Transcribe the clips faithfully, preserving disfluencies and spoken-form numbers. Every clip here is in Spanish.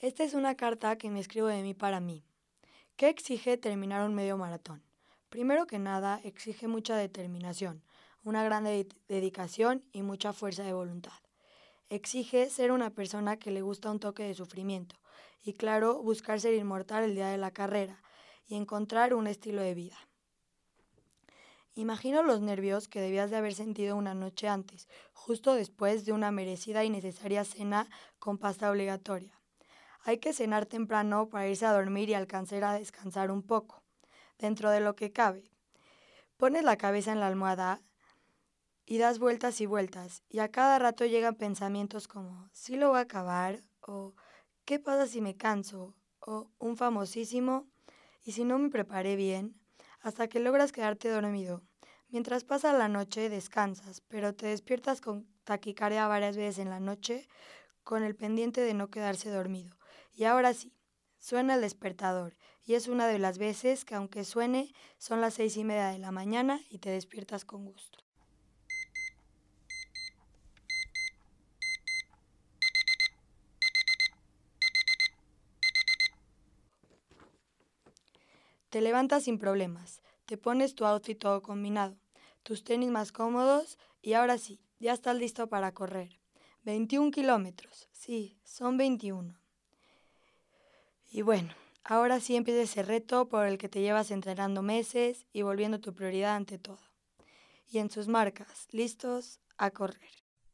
Esta es una carta que me escribo de mí para mí. ¿Qué exige terminar un medio maratón? Primero que nada, exige mucha determinación, una gran de- dedicación y mucha fuerza de voluntad. Exige ser una persona que le gusta un toque de sufrimiento y, claro, buscar ser inmortal el día de la carrera y encontrar un estilo de vida. Imagino los nervios que debías de haber sentido una noche antes, justo después de una merecida y necesaria cena con pasta obligatoria. Hay que cenar temprano para irse a dormir y alcanzar a descansar un poco, dentro de lo que cabe. Pones la cabeza en la almohada y das vueltas y vueltas, y a cada rato llegan pensamientos como, ¿sí lo voy a acabar? O, ¿qué pasa si me canso? O, un famosísimo, ¿y si no me preparé bien? Hasta que logras quedarte dormido. Mientras pasa la noche descansas, pero te despiertas con taquicardia varias veces en la noche con el pendiente de no quedarse dormido. Y ahora sí, suena el despertador, y es una de las veces que aunque suene, son las seis y media de la mañana y te despiertas con gusto. Te levantas sin problemas, te pones tu outfit todo combinado, tus tenis más cómodos y ahora sí, ya estás listo para correr. veintiún kilómetros, sí, son veintiuno. Y bueno, ahora sí empieza ese reto por el que te llevas entrenando meses y volviendo tu prioridad ante todo. Y en sus marcas, listos a correr.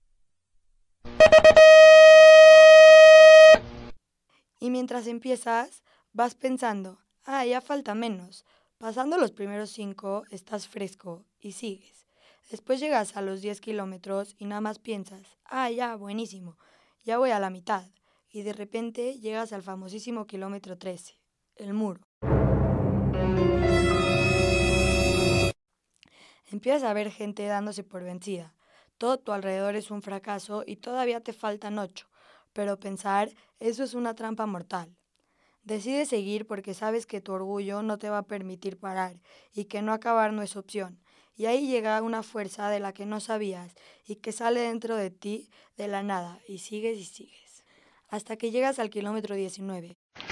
Y mientras empiezas, vas pensando, ah, ya falta menos. Pasando los primeros cinco, estás fresco y sigues. Después llegas a los diez kilómetros y nada más piensas, ah, ya, buenísimo, ya voy a la mitad. Y de repente llegas al famosísimo kilómetro trece, el muro. Empiezas a ver gente dándose por vencida. Todo tu alrededor es un fracaso y todavía te faltan ocho. Pero pensar, eso es una trampa mortal. Decides seguir porque sabes que tu orgullo no te va a permitir parar y que no acabar no es opción. Y ahí llega una fuerza de la que no sabías y que sale dentro de ti de la nada y sigues y sigues. Hasta que llegas al kilómetro diecinueve.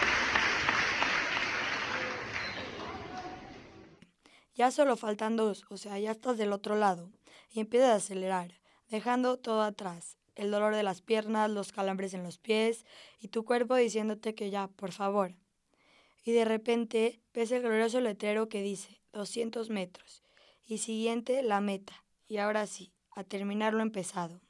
Ya solo faltan dos, o sea, ya estás del otro lado y empiezas a acelerar, dejando todo atrás. El dolor de las piernas, los calambres en los pies y tu cuerpo diciéndote que ya, por favor. Y de repente ves el glorioso letrero que dice doscientos metros y siguiente la meta. Y ahora sí, a terminar lo empezado.